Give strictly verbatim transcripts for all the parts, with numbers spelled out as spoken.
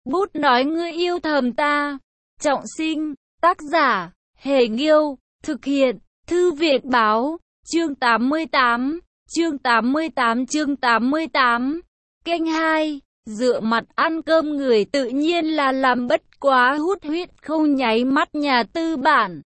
Bút nói ngươi yêu thầm ta. Trọng sinh, tác giả, Hề Nghiêu, thực hiện, Thư viện Báo, chương tám mươi tám, chương tám mươi tám chương tám mươi tám, kênh hai, dựa mặt ăn cơm người tự nhiên là làm bất quá hút huyết không nháy mắt nhà tư bản.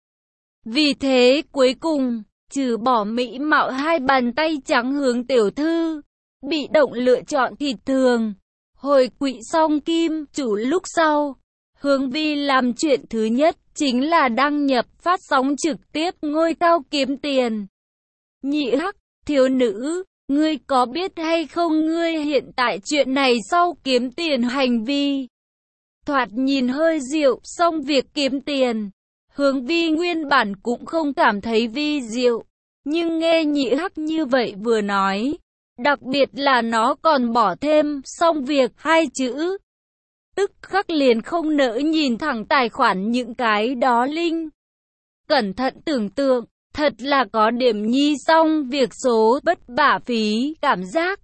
Vì thế cuối cùng, trừ bỏ mỹ mạo hai bàn tay trắng hướng tiểu thư, bị động lựa chọn thịt thường. Hồi quỵ xong kim chủ lúc sau, Hướng Vi làm chuyện thứ nhất chính là đăng nhập phát sóng trực tiếp ngôi cao kiếm tiền. Nhị hắc, thiếu nữ, ngươi có biết hay không ngươi hiện tại chuyện này sau kiếm tiền hành vi thoạt nhìn hơi diệu, xong việc kiếm tiền. Hướng Vi nguyên bản cũng không cảm thấy vi diệu, nhưng nghe nhị hắc như vậy vừa nói, đặc biệt là nó còn bỏ thêm xong việc hai chữ, tức khắc liền không nỡ nhìn thẳng tài khoản những cái đó link. Cẩn thận tưởng tượng, thật là có điểm nhi xong việc số bất bả phí cảm giác.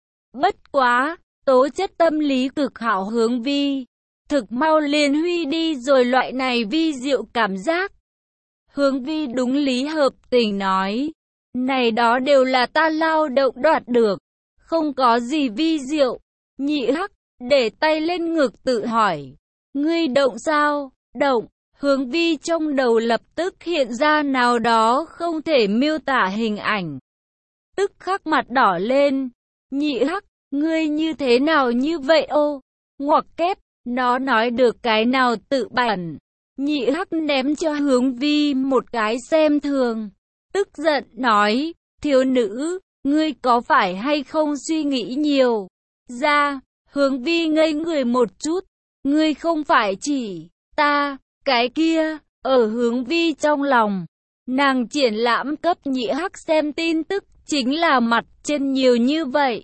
Bất quá, tố chất tâm lý cực hảo Hướng Vi, thực mau liền huy đi rồi loại này vi diệu cảm giác. Hướng Vi đúng lý hợp tình nói, này đó đều là ta lao động đoạt được, không có gì vi diệu. Nhị hắc, để tay lên ngực tự hỏi, ngươi động sao? Động. Hướng Vi trong đầu lập tức hiện ra nào đó không thể miêu tả hình ảnh. Tức khắc mặt đỏ lên. Nhị hắc, ngươi như thế nào như vậy ô? Ngoặc kép, nó nói được cái nào tự bản. Nhị hắc ném cho Hướng Vi một cái xem thường. Tức giận nói, thiếu nữ, ngươi có phải hay không suy nghĩ nhiều? Ra, Hướng Vi ngây người một chút. Ngươi không phải chỉ ta. Cái kia, ở Hướng Vi trong lòng, nàng triển lãm cấp nhị hắc xem tin tức, chính là mặt trên nhiều như vậy.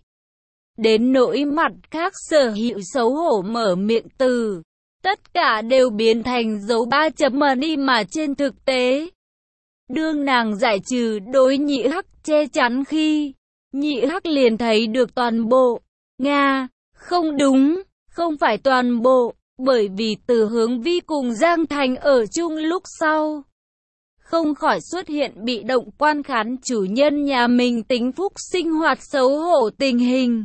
Đến nỗi mặt khác sở hữu xấu hổ mở miệng từ, tất cả đều biến thành dấu ba chấm đi mà trên thực tế. Đương nàng giải trừ đối nhị hắc che chắn khi, nhị hắc liền thấy được toàn bộ. Nga, không đúng, không phải toàn bộ. Bởi vì từ Hướng Vi cùng Giang Thành ở chung lúc sau, không khỏi xuất hiện bị động quan khán chủ nhân nhà mình tính phúc sinh hoạt xấu hổ tình hình.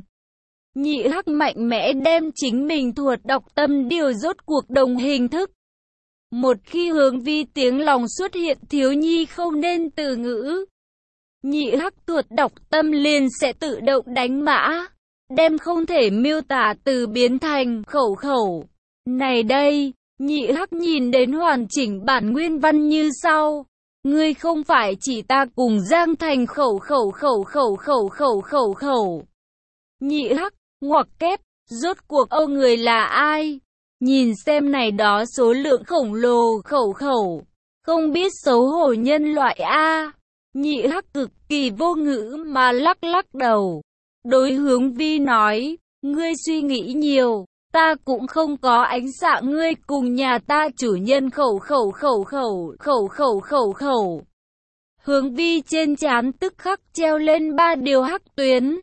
Nhị hắc mạnh mẽ đem chính mình thuật đọc tâm điều rốt cuộc đồng hình thức. Một khi Hướng Vi tiếng lòng xuất hiện thiếu nhi không nên từ ngữ, nhị hắc thuật đọc tâm liền sẽ tự động đánh mã, đem không thể miêu tả từ biến thành khẩu khẩu. Này đây, nhị hắc nhìn đến hoàn chỉnh bản nguyên văn như sau. Ngươi không phải chỉ ta cùng Giang Thành khẩu khẩu khẩu khẩu khẩu khẩu khẩu khẩu. Nhị hắc, ngoặc kép, rốt cuộc âu người là ai? Nhìn xem này đó số lượng khổng lồ khẩu khẩu. Không biết xấu hổ nhân loại A. Nhị hắc cực kỳ vô ngữ mà lắc lắc đầu. Đối Hướng Vi nói, ngươi suy nghĩ nhiều. Ta cũng không có ánh xạ ngươi cùng nhà ta chủ nhân khẩu khẩu khẩu khẩu khẩu khẩu khẩu khẩu. Hướng Vi trên trán tức khắc treo lên ba điều hắc tuyến.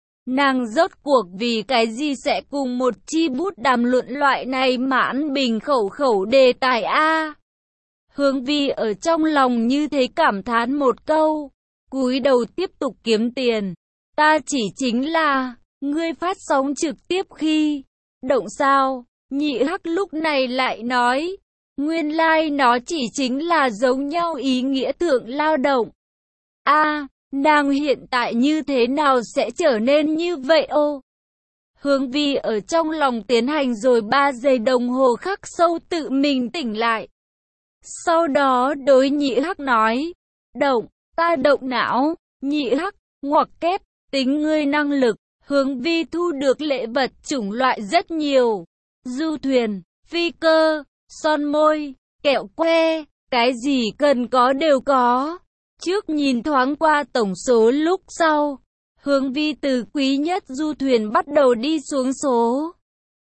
Nàng rốt cuộc vì cái gì sẽ cùng một chi bút đàm luận loại này mãn bình khẩu khẩu đề tài A. Hướng Vi ở trong lòng như thế cảm thán một câu, cúi đầu tiếp tục kiếm tiền. Ta chỉ chính là, ngươi phát sóng trực tiếp khi động sao? Nhị hắc lúc này lại nói, nguyên lai like nó chỉ chính là giống nhau ý nghĩa thượng lao động. A, à, nàng hiện tại như thế nào sẽ trở nên như vậy ô? Hướng Vi ở trong lòng tiến hành rồi ba giây đồng hồ khắc sâu tự mình tỉnh lại. Sau đó đối nhị hắc nói, động, ta động não. Nhị hắc, ngoặc kép, tính ngươi năng lực. Hướng Vi thu được lễ vật chủng loại rất nhiều. Du thuyền, phi cơ, son môi, kẹo que, cái gì cần có đều có. Trước nhìn thoáng qua tổng số lúc sau, Hướng Vi từ quý nhất du thuyền bắt đầu đi xuống số.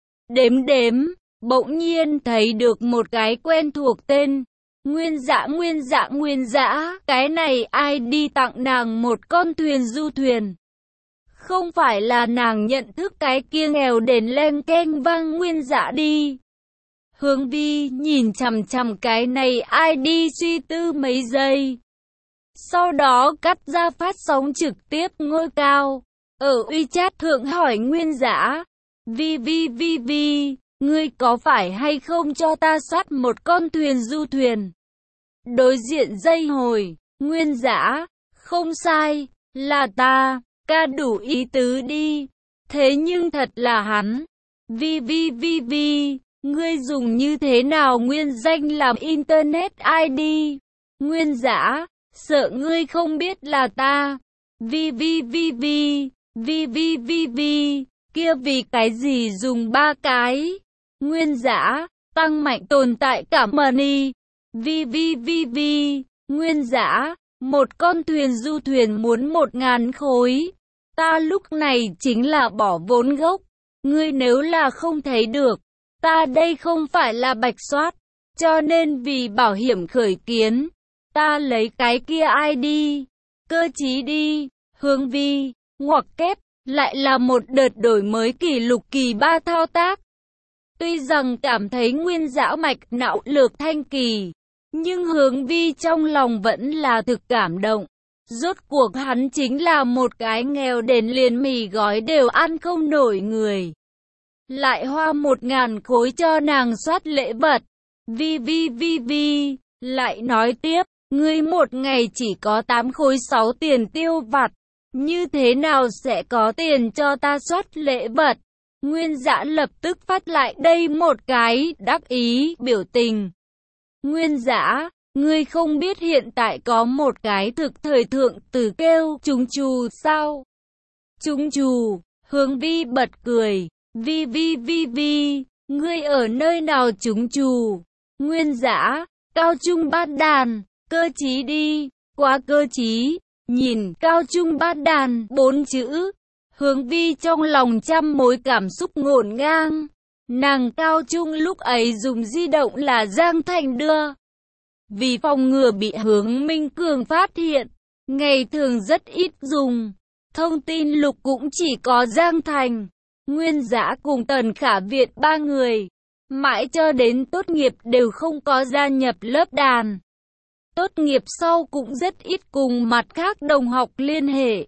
Đếm đếm, bỗng nhiên thấy được một cái quen thuộc tên. Nguyên Dã Nguyên Dã Nguyên Dã, cái này ai đi tặng nàng một con thuyền du thuyền. Không phải là nàng nhận thức cái kia nghèo đến len keng vang Nguyên Dã đi. Hướng Vi nhìn chằm chằm cái này ai đi suy tư mấy giây. Sau đó cắt ra phát sóng trực tiếp ngôi cao. Ở WeChat thượng hỏi Nguyên Dã, Vi Vi Vi Vi, ngươi có phải hay không cho ta soát một con thuyền du thuyền? Đối diện dây hồi, Nguyên Dã, không sai, là ta, ca đủ ý tứ đi. Thế nhưng thật là hắn. Vi Vi Vi Vi, ngươi dùng như thế nào nguyên danh làm Internet i đê? Nguyên Dã, sợ ngươi không biết là ta. Vi Vi Vi Vi, Vi Vi Vi Vi, kia vì cái gì dùng ba cái? Nguyên Dã, tăng mạnh tồn tại cảm ơn. Vi Vi Vi Vi, Nguyên Dã, một con thuyền du thuyền muốn một ngàn khối. Ta lúc này chính là bỏ vốn gốc. Ngươi nếu là không thấy được, ta đây không phải là bạch soát. Cho nên vì bảo hiểm khởi kiến, ta lấy cái kia i đê. Cơ chí đi, Hướng Vi, ngoặc kép, lại là một đợt đổi mới kỷ lục kỳ ba thao tác. Tuy rằng cảm thấy Nguyên Dã mạch não lược thanh kỳ, nhưng Hướng Vi trong lòng vẫn là thực cảm động. Rốt cuộc hắn chính là một cái nghèo đến liền mì gói đều ăn không nổi người. Lại hoa một ngàn khối cho nàng soát lễ vật. Vi Vi Vi Vi, lại nói tiếp, ngươi một ngày chỉ có tám khối sáu tiền tiêu vặt. Như thế nào sẽ có tiền cho ta soát lễ vật? Nguyên Dã lập tức phát lại đây một cái đắc ý biểu tình. Nguyên Dã, ngươi không biết hiện tại có một cái thực thời thượng từ kêu trùng trù sao? Trùng trù, Hướng Vi bật cười. Vi Vi Vi Vi, ngươi ở nơi nào trùng trù? Nguyên Dã, cao trung bát đàn, cơ chí đi, quá cơ chí. Nhìn cao trung bát đàn bốn chữ, Hướng Vi trong lòng trăm mối cảm xúc ngổn ngang. Nàng cao trung lúc ấy dùng di động là Giang Thành đưa. Vì phòng ngừa bị Hướng Minh Cường phát hiện, ngày thường rất ít dùng. Thông tin lục cũng chỉ có Giang Thành, Nguyên Dã cùng Tần Khả Việt ba người. Mãi cho đến tốt nghiệp đều không có gia nhập lớp đàn. Tốt nghiệp sau cũng rất ít cùng mặt khác đồng học liên hệ.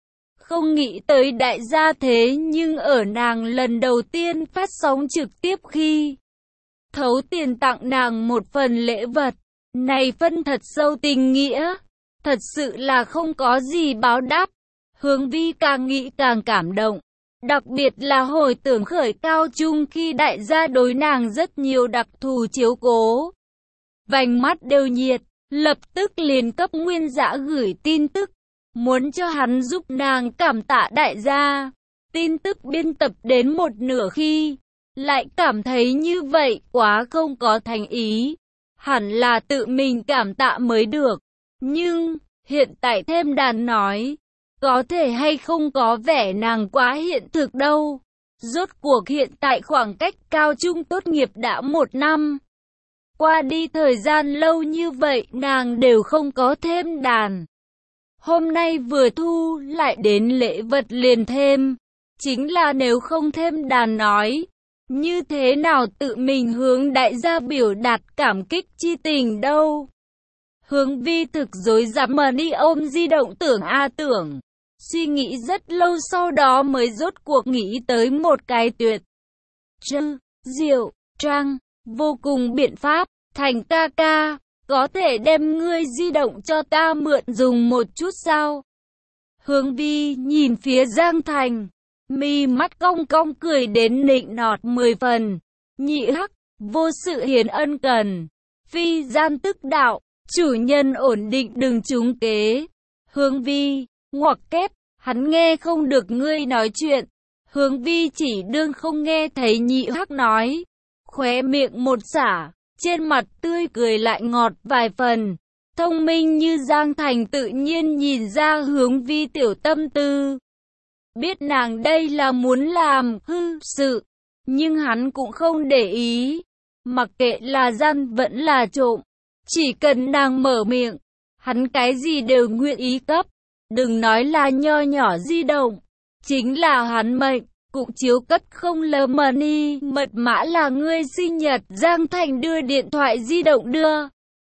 Không nghĩ tới đại gia thế nhưng ở nàng lần đầu tiên phát sóng trực tiếp khi thấu tiền tặng nàng một phần lễ vật. Này phân thật sâu tình nghĩa, thật sự là không có gì báo đáp. Hướng Vi càng nghĩ càng cảm động. Đặc biệt là hồi tưởng khởi cao trung khi đại gia đối nàng rất nhiều đặc thù chiếu cố. Vành mắt đều nhiệt. Lập tức liền cấp Nguyên Dã gửi tin tức, muốn cho hắn giúp nàng cảm tạ đại gia. Tin tức biên tập đến một nửa khi, lại cảm thấy như vậy quá không có thành ý. Hẳn là tự mình cảm tạ mới được. Nhưng, hiện tại thêm đàn nói, có thể hay không có vẻ nàng quá hiện thực đâu. Rốt cuộc hiện tại khoảng cách cao trung tốt nghiệp đã một năm. Qua đi thời gian lâu như vậy nàng đều không có thêm đàn. Hôm nay vừa thu lại đến lễ vật liền thêm. Chính là nếu không thêm đàn nói, như thế nào tự mình hướng đại gia biểu đạt cảm kích chi tình đâu. Hướng Vi thực dối dám mà đi ôm di động tưởng a tưởng. Suy nghĩ rất lâu sau đó mới rốt cuộc nghĩ tới một cái tuyệt trư, diệu, trang, vô cùng biện pháp. Thành ca ca, có thể đem ngươi di động cho ta mượn dùng một chút sao? Hướng Vi nhìn phía Giang Thành, mi mắt cong cong cười đến nịnh nọt mười phần. Nhị hắc, vô sự hiền ân cần. Phi gian tức đạo, chủ nhân ổn định đừng trúng kế. Hướng Vi, ngoặc kép, hắn nghe không được ngươi nói chuyện. Hướng Vi chỉ đương không nghe thấy nhị hắc nói. Khóe miệng một xả. Trên mặt tươi cười lại ngọt vài phần. Thông minh như Giang Thành tự nhiên nhìn ra Hướng Vi tiểu tâm tư. Biết nàng đây là muốn làm hư sự. Nhưng hắn cũng không để ý. Mặc kệ là gian vẫn là trộm. Chỉ cần nàng mở miệng. Hắn cái gì đều nguyện ý cấp. Đừng nói là nho nhỏ di động. chính là hắn mệnh, cũng chiếu cất không lờ money, mật mã là ngươi sinh nhật, Giang Thành đưa điện thoại di động đưa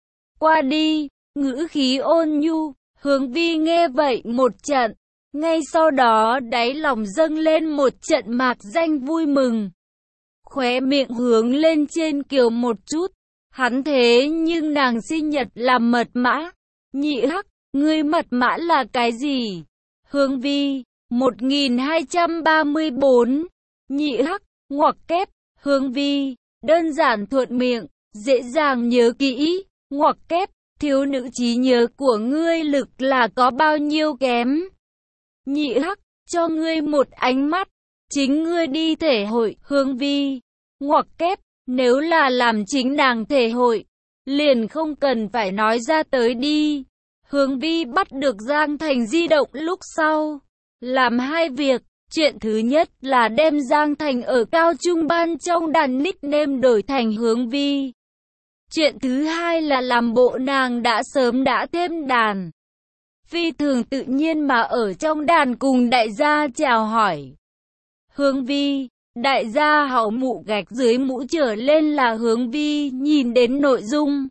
qua đi, ngữ khí ôn nhu, Hướng Vi nghe vậy một trận, ngay sau đó đáy lòng dâng lên một trận mạc danh vui mừng. Khóe miệng hướng lên trên kiều một chút, hắn thế nhưng nàng sinh nhật là mật mã. Nhị hắc, ngươi mật mã là cái gì? Hướng Vi, một nghìn hai trăm ba mươi bốn. Nhị hắc, ngoặc kép, Hướng Vi, đơn giản thuận miệng, dễ dàng nhớ kỹ, ngoặc kép, thiếu nữ trí nhớ của ngươi lực là có bao nhiêu kém? Nhị hắc, cho ngươi một ánh mắt, chính ngươi đi thể hội, Hướng Vi, ngoặc kép, nếu là làm chính nàng thể hội, liền không cần phải nói ra tới đi. Hướng Vi bắt được Giang Thành di động lúc sau, làm hai việc, chuyện thứ nhất là đem Giang Thành ở cao trung ban trong đàn nickname đổi thành Hướng Vi. Chuyện thứ hai là làm bộ nàng đã sớm đã thêm đàn. Phi thường tự nhiên mà ở trong đàn cùng đại gia chào hỏi. Hướng Vi, đại gia hậu mũ gạch dưới mũ trở lên là Hướng Vi nhìn đến nội dung.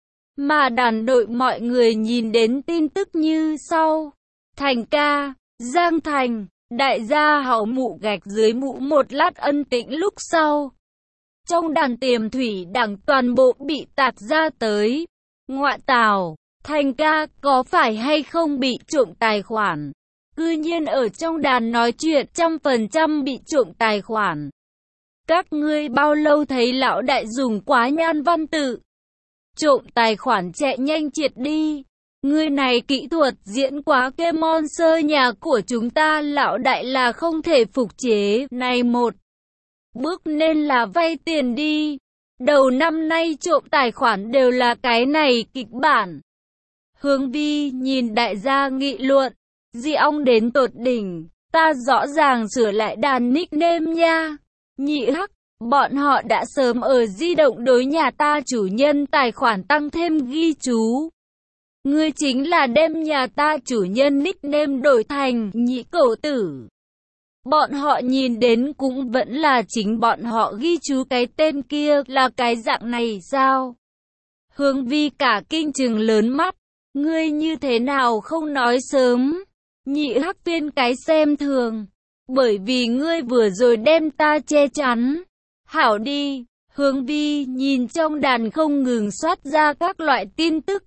Mà đàn đội mọi người nhìn đến tin tức như sau. Thành ca, Giang Thành, đại gia hậu mũ gạch dưới mũ một lát ân tĩnh lúc sau. Trong đàn tiềm thủy đẳng toàn bộ bị tạt ra tới. Ngoại tào, Thành ca có phải hay không bị trộm tài khoản? Cư nhiên ở trong đàn nói chuyện trăm phần trăm bị trộm tài khoản. Các ngươi bao lâu thấy lão đại dùng quá nhan văn tự? Trộm tài khoản chạy nhanh triệt đi. Ngươi này kỹ thuật diễn quá cái monster nhà của chúng ta lão đại là không thể phục chế. Này một bước nên là vay tiền đi. Đầu năm nay trộm tài khoản đều là cái này kịch bản. Hướng Vi nhìn đại gia nghị luận. Di ong đến tột đỉnh. Ta rõ ràng sửa lại đàn nickname nha. Nhị hắc, bọn họ đã sớm ở di động đối nhà ta chủ nhân tài khoản tăng thêm ghi chú. Ngươi chính là đem nhà ta chủ nhân nickname đổi thành nhị cẩu tử. Bọn họ nhìn đến cũng vẫn là chính bọn họ ghi chú cái tên kia là cái dạng này sao? Hướng Vi cả kinh trừng lớn mắt. Ngươi như thế nào không nói sớm? Nhị hắc viên cái xem thường. Bởi vì ngươi vừa rồi đem ta che chắn. Hảo đi, Hướng Vi nhìn trong đàn không ngừng soát ra các loại tin tức.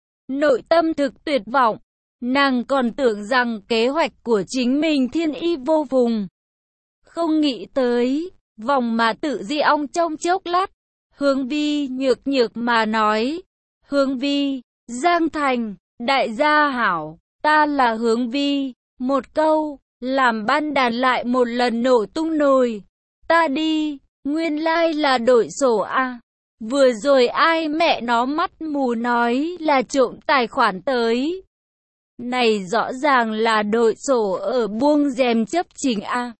Nội tâm thực tuyệt vọng, nàng còn tưởng rằng kế hoạch của chính mình thiên y vô phùng. Không nghĩ tới, vòng mà tự di ong trong chốc lát. Hướng Vi nhược nhược mà nói. Hướng Vi, Giang Thành, đại gia hảo, ta là Hướng Vi. Một câu, làm ban đàn lại một lần nổ tung nồi. Ta đi. Nguyên lai like là đổi sổ à. Vừa rồi ai mẹ nó mắt mù nói là trộm tài khoản tới. Này rõ ràng là đổi sổ ở buông rèm chấp chính à.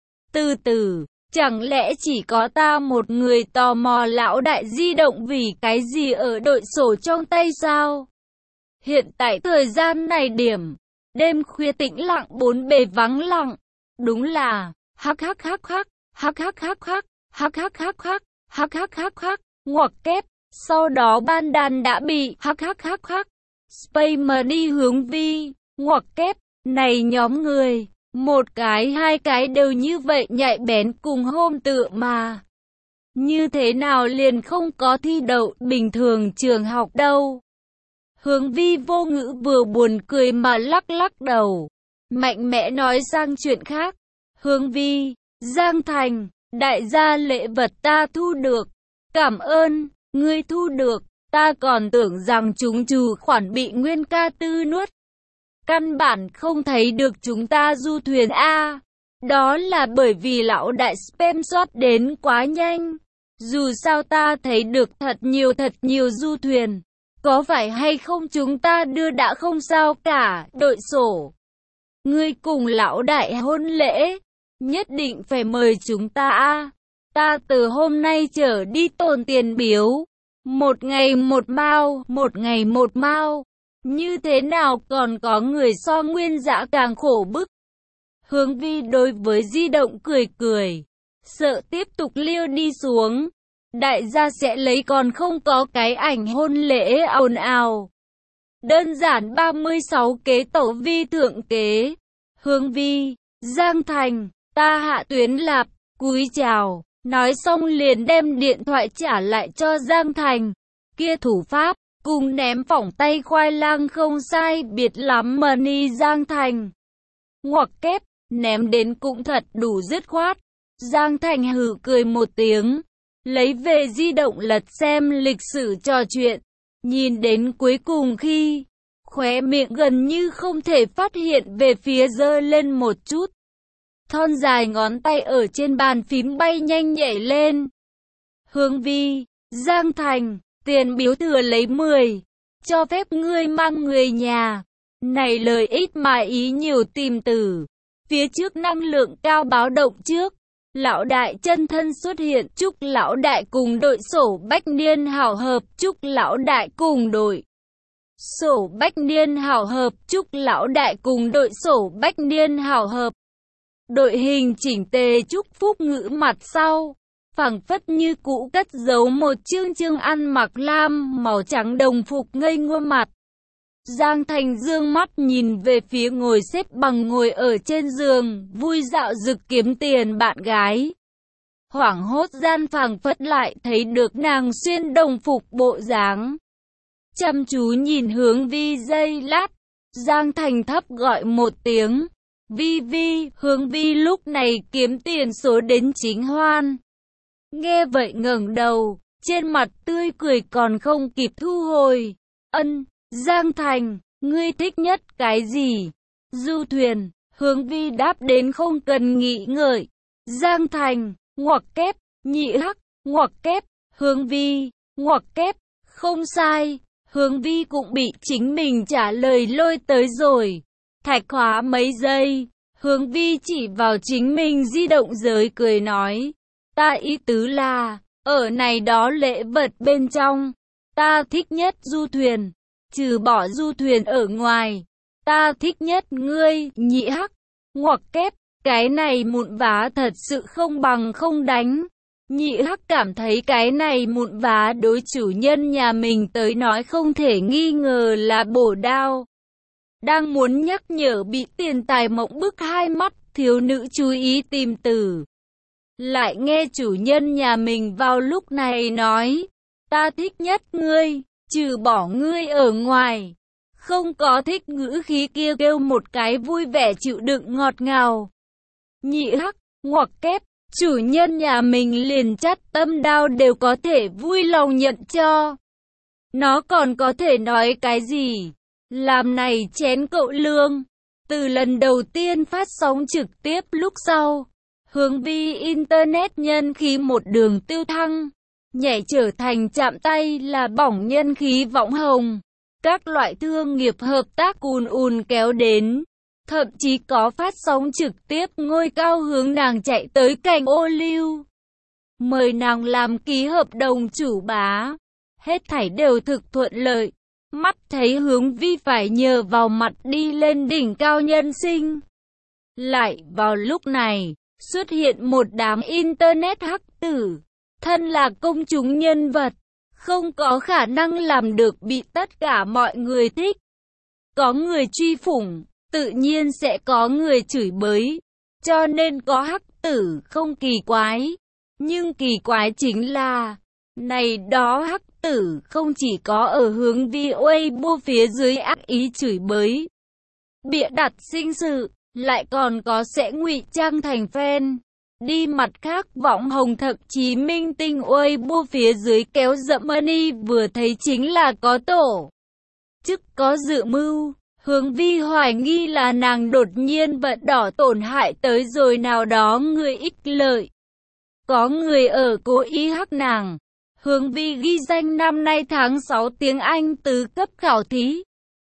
Từ từ, chẳng lẽ chỉ có ta một người tò mò lão đại di động vì cái gì ở đổi sổ trong tay sao? Hiện tại thời gian này điểm, đêm khuya tĩnh lặng bốn bề vắng lặng. Đúng là, hắc hắc hắc hắc, hắc hắc hắc hắc. Hắc hắc hắc hắc, hắc hắc hắc hắc, ngoặc kép, sau đó ban đàn đã bị hắc hắc hắc hắc, Space Money Hướng Vi, ngoặc kép, này nhóm người, một cái hai cái đều như vậy nhạy bén cùng hôm tựa mà. Như thế nào liền không có thi đậu bình thường trường học đâu. Hướng Vi vô ngữ vừa buồn cười mà lắc lắc đầu, mạnh mẽ nói sang chuyện khác. Hướng Vi, Giang Thành. Đại gia lễ vật ta thu được. Cảm ơn, ngươi thu được. Ta còn tưởng rằng chúng trù khoản bị Nguyên ca tư nuốt. Căn bản không thấy được chúng ta du thuyền A. Đó là bởi vì lão đại spam soát đến quá nhanh. Dù sao ta thấy được thật nhiều thật nhiều du thuyền. Có phải hay không chúng ta đưa đã không sao cả, đội sổ. Ngươi cùng lão đại hôn lễ. Nhất định phải mời chúng ta a. Ta từ hôm nay trở đi tồn tiền biếu. Một ngày một mao, một ngày một mao. Như thế nào còn có người so Nguyên Dã càng khổ bức. Hướng Vi đối với di động cười cười, sợ tiếp tục liêu đi xuống, đại gia sẽ lấy còn không có cái ảnh hôn lễ ồn ào. Đơn giản ba mươi sáu kế tẩu vi thượng kế. Hướng Vi, Giang Thành, ta Hạ Tuyến Lạp, cúi chào, nói xong liền đem điện thoại trả lại cho Giang Thành. Kia thủ pháp, cùng ném phỏng tay khoai lang không sai biệt lắm mà ni Giang Thành. Ngoặc kép, ném đến cũng thật đủ dứt khoát. Giang Thành hừ cười một tiếng, lấy về di động lật xem lịch sử trò chuyện. Nhìn đến cuối cùng khi, khóe miệng gần như không thể phát hiện về phía giơ lên một chút. Thon dài ngón tay ở trên bàn phím bay nhanh nhảy lên. Hướng Vi, Giang Thành, tiền biếu thừa lấy mười, cho phép ngươi mang người nhà. Này lời ít mà ý nhiều tìm từ. Phía trước năng lượng cao báo động trước. Lão đại chân thân xuất hiện, chúc lão đại cùng đội sổ bách niên hảo hợp, chúc lão đại cùng đội sổ bách niên hảo hợp, chúc lão đại cùng đội sổ bách niên hảo hợp. Đội hình chỉnh tề chúc phúc ngữ mặt sau, phảng phất như cũ cất giấu một chương chương ăn mặc lam màu trắng đồng phục ngây ngô mặt. Giang Thành dương mắt nhìn về phía ngồi xếp bằng ngồi ở trên giường, vui dạo dực kiếm tiền bạn gái. Hoảng hốt gian phảng phất lại thấy được nàng xuyên đồng phục bộ dáng. Chăm chú nhìn Hướng Vi giây lát, Giang Thành thấp gọi một tiếng. Vi Vi, Hướng Vi lúc này kiếm tiền số đến chính hoan. Nghe vậy ngẩng đầu, trên mặt tươi cười còn không kịp thu hồi. Ân, Giang Thành, ngươi thích nhất cái gì? Du thuyền, Hướng Vi đáp đến không cần nghĩ ngợi. Giang Thành, ngoặc kép, nhị hắc, ngoặc kép, Hướng Vi, ngoặc kép, không sai. Hướng Vi cũng bị chính mình trả lời lôi tới rồi. Thạch khóa mấy giây, Hướng Vi chỉ vào chính mình di động giới cười nói. Ta ý tứ là, ở này đó lễ vật bên trong, ta thích nhất du thuyền. Trừ bỏ du thuyền ở ngoài, ta thích nhất ngươi, nhị hắc, ngoặc kép, cái này mụn vá thật sự không bằng không đánh. Nhị hắc cảm thấy cái này mụn vá đối chủ nhân nhà mình tới nói không thể nghi ngờ là bổ đao. Đang muốn nhắc nhở bị tiền tài mộng bức hai mắt, thiếu nữ chú ý tìm từ. Lại nghe chủ nhân nhà mình vào lúc này nói, ta thích nhất ngươi. Trừ bỏ ngươi ở ngoài, không có thích ngữ khí kia kêu một cái vui vẻ chịu đựng ngọt ngào. Nhị hắc, ngoặc kép, chủ nhân nhà mình liền chắt tâm đao đều có thể vui lòng nhận cho. Nó còn có thể nói cái gì? Làm này chén cậu lương. Từ lần đầu tiên phát sóng trực tiếp lúc sau, Hướng Vi Internet nhân khí một đường tiêu thăng. Nhảy trở thành chạm tay là bỏng nhân khí võng hồng. Các loại thương nghiệp hợp tác ùn ùn kéo đến. Thậm chí có phát sóng trực tiếp ngôi cao hướng nàng chạy tới cành ô liu. Mời nàng làm ký hợp đồng chủ bá. Hết thảy đều thực thuận lợi. Mắt thấy Hướng Vi phải nhờ vào mặt đi lên đỉnh cao nhân sinh. Lại vào lúc này, xuất hiện một đám internet hắc tử. Thân là công chúng nhân vật, không có khả năng làm được bị tất cả mọi người thích. Có người truy phủng, tự nhiên sẽ có người chửi bới. Cho nên có hắc tử không kỳ quái. Nhưng kỳ quái chính là, này đó hắc tử không chỉ có ở Hướng Vi Weibo phía dưới ác ý chửi bới, bịa đặt sinh sự, lại còn có sẽ ngụy trang thành fan. Đi mặt khác võng hồng thậm chí minh tinh Weibo phía dưới kéo dậm money vừa thấy chính là có tổ chức có dự mưu. Hướng Vi hoài nghi là nàng đột nhiên vận đỏ tổn hại tới rồi nào đó người ích lợi. Có người ở cố ý hắc nàng. Hướng Vi ghi danh năm nay tháng sáu tiếng Anh tứ cấp khảo thí.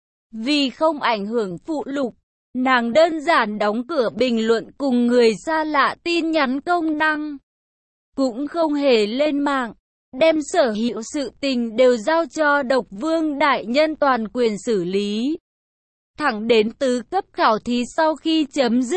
Vì không ảnh hưởng phụ lục, nàng đơn giản đóng cửa bình luận cùng người xa lạ tin nhắn công năng. Cũng không hề lên mạng, đem sở hữu sự tình đều giao cho Độc Vương đại nhân toàn quyền xử lý. Thẳng đến tứ cấp khảo thí sau khi chấm dứt,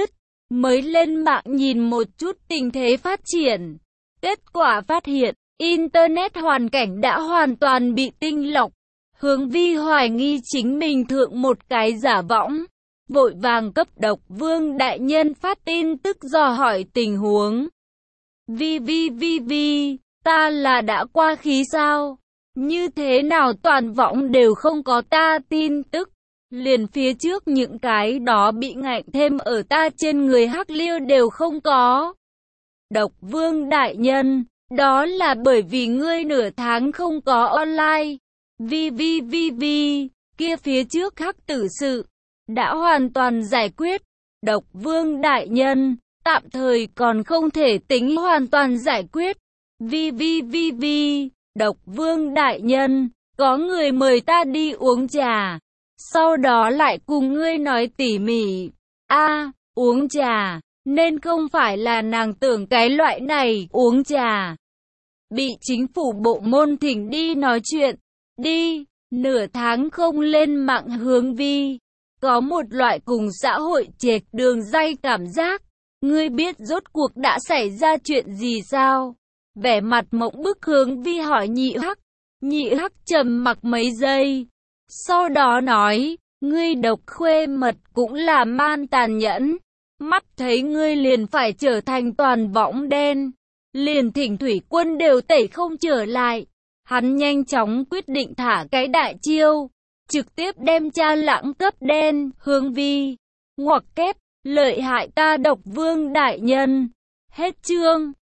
mới lên mạng nhìn một chút tình thế phát triển. Kết quả phát hiện, Internet hoàn cảnh đã hoàn toàn bị tinh lọc. Hướng Vi hoài nghi chính mình thượng một cái giả võng, vội vàng cấp Độc Vương đại nhân phát tin tức dò hỏi tình huống. Vi vi vi vi, ta là đã qua khí sao? Như thế nào toàn võng đều không có ta tin tức? Liền phía trước những cái đó bị ngạnh thêm ở ta trên người hắc liêu đều không có. Độc Vương đại nhân, đó là bởi vì ngươi nửa tháng không có online. Vi vi vi vi, kia phía trước hắc tử sự đã hoàn toàn giải quyết. Độc Vương đại nhân, tạm thời còn không thể tính hoàn toàn giải quyết. Vi vi vi vi, Độc Vương đại nhân, có người mời ta đi uống trà, sau đó lại cùng ngươi nói tỉ mỉ. A, uống trà, nên không phải là nàng tưởng cái loại này, uống trà. Bị chính phủ bộ môn thỉnh đi nói chuyện, đi, nửa tháng không lên mạng Hướng Vi. Có một loại cùng xã hội chệch đường ray cảm giác. Ngươi biết rốt cuộc đã xảy ra chuyện gì sao? Vẻ mặt mộng bức Hướng Vi hỏi Nhị Hắc. Nhị Hắc trầm mặc mấy giây. Sau đó nói, ngươi Độc Khuê Mật cũng là man tàn nhẫn. Mắt thấy ngươi liền phải trở thành toàn võng đen. Liền Thỉnh Thủy Quân đều tẩy không trở lại. Hắn nhanh chóng quyết định thả cái đại chiêu. Trực tiếp đem cha lãng cấp đen, Hướng Vi. Ngoặc kép, lợi hại ta Độc Vương đại nhân. Hết chương.